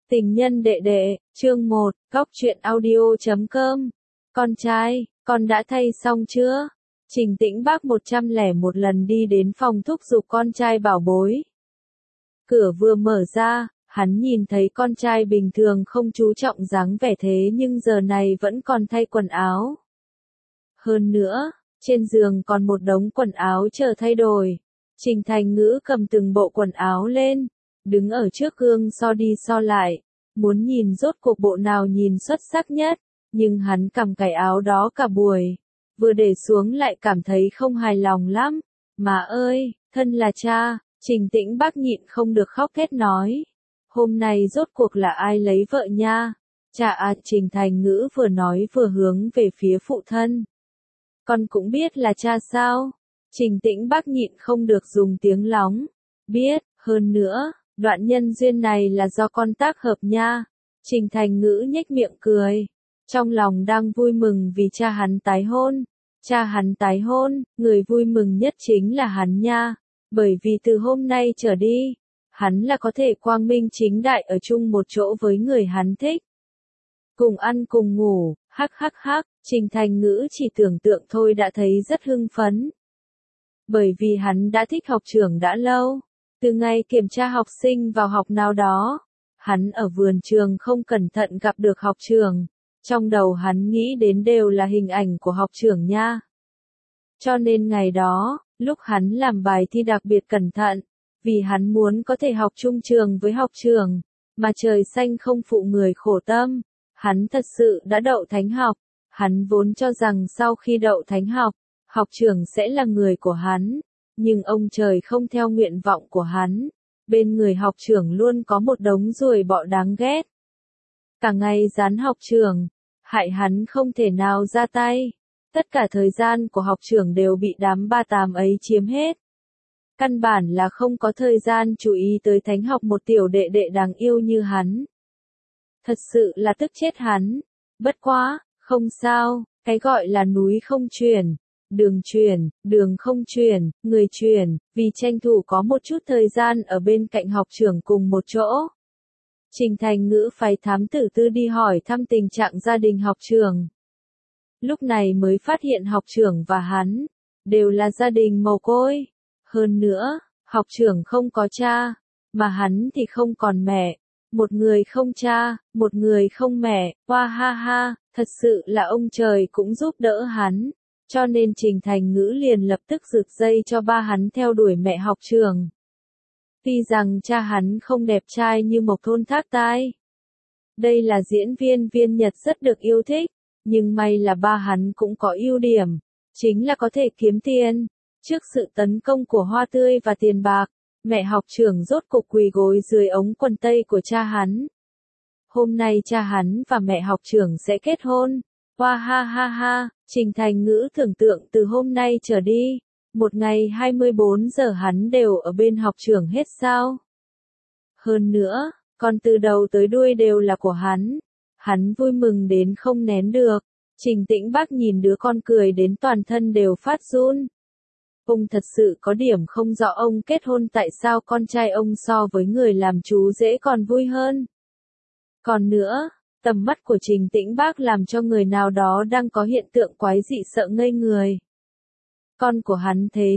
Tình nhân đệ đệ, chương 1, Góc truyện audio.com. Con trai, con đã thay xong chưa? Trình Tĩnh Bác 101 lần đi đến phòng thúc giục con trai bảo bối. Cửa vừa mở ra, hắn nhìn thấy con trai bình thường không chú trọng dáng vẻ thế nhưng giờ này vẫn còn thay quần áo. Hơn nữa, trên giường còn một đống quần áo chờ thay đổi. Trình Thành Ngữ cầm từng bộ quần áo lên, đứng ở trước gương so đi so lại, muốn nhìn rốt cuộc bộ nào nhìn xuất sắc nhất, nhưng hắn cầm cái áo đó cả buổi, vừa để xuống lại cảm thấy không hài lòng lắm. Má ơi, thân là cha, Trình Tĩnh Bác nhịn không được khóc thét nói. Hôm nay rốt cuộc là ai lấy vợ nha? Cha à, Trình Thành Ngữ vừa nói vừa hướng về phía phụ thân. Con cũng biết là cha sao? Trình Tĩnh Bác nhịn không được dùng tiếng lóng. Biết, hơn nữa, đoạn nhân duyên này là do con tác hợp nha. Trình Thành Ngữ nhếch miệng cười. Trong lòng đang vui mừng vì cha hắn tái hôn. Cha hắn tái hôn, người vui mừng nhất chính là hắn nha. Bởi vì từ hôm nay trở đi, hắn là có thể quang minh chính đại ở chung một chỗ với người hắn thích. Cùng ăn cùng ngủ, hắc hắc hắc, Trình Thành Ngữ chỉ tưởng tượng thôi đã thấy rất hưng phấn. Bởi vì hắn đã thích học trưởng đã lâu. Từ ngày kiểm tra học sinh vào học nào đó, hắn ở vườn trường không cẩn thận gặp được học trưởng. Trong đầu hắn nghĩ đến đều là hình ảnh của học trưởng nha. Cho nên ngày đó, lúc hắn làm bài thi đặc biệt cẩn thận, vì hắn muốn có thể học chung trường với học trưởng, mà trời xanh không phụ người khổ tâm, hắn thật sự đã đậu thánh học. Hắn vốn cho rằng sau khi đậu thánh học, học trưởng sẽ là người của hắn, nhưng ông trời không theo nguyện vọng của hắn. Bên người học trưởng luôn có một đống ruồi bọ đáng ghét. Cả ngày gián học trưởng, hại hắn không thể nào ra tay. Tất cả thời gian của học trưởng đều bị đám ba tám ấy chiếm hết. Căn bản là không có thời gian chú ý tới thánh học một tiểu đệ đệ đáng yêu như hắn. Thật sự là tức chết hắn. Bất quá, không sao, cái gọi là núi không chuyển, đường không chuyển, người chuyển, vì tranh thủ có một chút thời gian ở bên cạnh học trưởng cùng một chỗ. Trình Thành Ngữ phái thám tử tư đi hỏi thăm tình trạng gia đình học trưởng. Lúc này mới phát hiện học trưởng và hắn đều là gia đình mồ côi. Hơn nữa, học trưởng không có cha, mà hắn thì không còn mẹ. Một người không cha, một người không mẹ, hoa ha ha, thật sự là ông trời cũng giúp đỡ hắn. Cho nên Trình Thành Ngữ liền lập tức rực dây cho ba hắn theo đuổi mẹ học trưởng. Tuy rằng cha hắn không đẹp trai như Mộc Thôn Thác Tai. Đây là diễn viên viên Nhật rất được yêu thích, nhưng may là ba hắn cũng có ưu điểm, chính là có thể kiếm tiền. Trước sự tấn công của hoa tươi và tiền bạc, mẹ học trưởng rốt cục quỳ gối dưới ống quần tây của cha hắn. Hôm nay cha hắn và mẹ học trưởng sẽ kết hôn. Hoa ha ha ha, Trình Thành Ngữ tưởng tượng từ hôm nay trở đi, một ngày 24 giờ hắn đều ở bên học trưởng hết sao. Hơn nữa, còn từ đầu tới đuôi đều là của hắn. Hắn vui mừng đến không nén được. Trình Tĩnh Bác nhìn đứa con cười đến toàn thân đều phát run. Ông thật sự có điểm không rõ ông kết hôn tại sao con trai ông so với người làm chú rể còn vui hơn. Còn nữa, tầm mắt của Trình Tĩnh Bác làm cho người nào đó đang có hiện tượng quái dị sợ ngây người. Con của hắn thế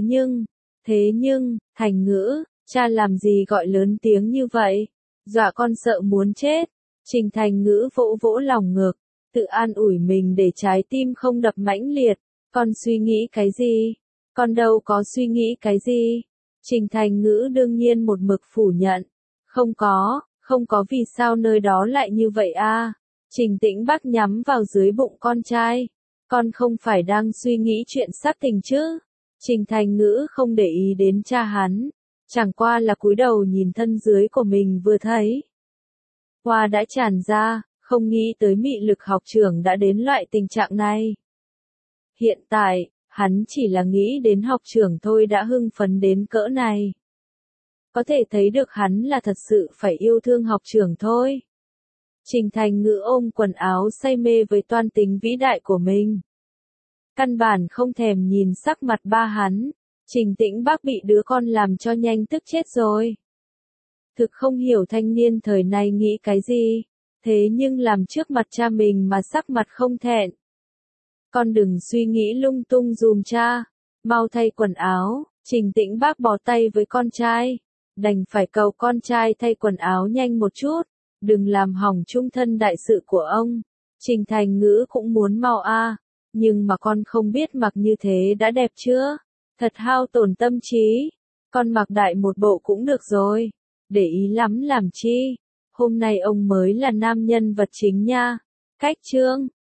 nhưng, Thành Ngữ, cha làm gì gọi lớn tiếng như vậy, dọa con sợ muốn chết. Trình Thành Ngữ vỗ vỗ lòng ngực, tự an ủi mình để trái tim không đập mãnh liệt. Con suy nghĩ cái gì? Con đâu có suy nghĩ cái gì? Trình Thành Ngữ đương nhiên một mực phủ nhận. Không có vì sao nơi đó lại như vậy a? Trình Tĩnh Bác nhắm vào dưới bụng con trai. Con không phải đang suy nghĩ chuyện sắp tình chứ? Trình Thành Ngữ không để ý đến cha hắn, chẳng qua là cúi đầu nhìn thân dưới của mình vừa thấy. Hoa đã tràn ra, không nghĩ tới mị lực học trưởng đã đến loại tình trạng này. Hiện tại, hắn chỉ là nghĩ đến học trưởng thôi đã hưng phấn đến cỡ này. Có thể thấy được hắn là thật sự phải yêu thương học trưởng thôi. Trình Thành Ngữ ôm quần áo say mê với toan tính vĩ đại của mình. Căn bản không thèm nhìn sắc mặt ba hắn. Trình Tĩnh Bác bị đứa con làm cho nhanh tức chết rồi. Thực không hiểu thanh niên thời này nghĩ cái gì, thế nhưng làm trước mặt cha mình mà sắc mặt không thẹn. Con đừng suy nghĩ lung tung dùm cha, mau thay quần áo. Trình Tĩnh Bác bó tay với con trai, đành phải cầu con trai thay quần áo nhanh một chút, đừng làm hỏng chung thân đại sự của ông. Trình Thành Ngữ cũng muốn mau nhưng mà con không biết mặc như thế đã đẹp chưa? Thật hao tổn tâm trí, con mặc đại một bộ cũng được rồi, để ý lắm làm chi? Hôm nay ông mới là nam nhân vật chính nha. Cách chương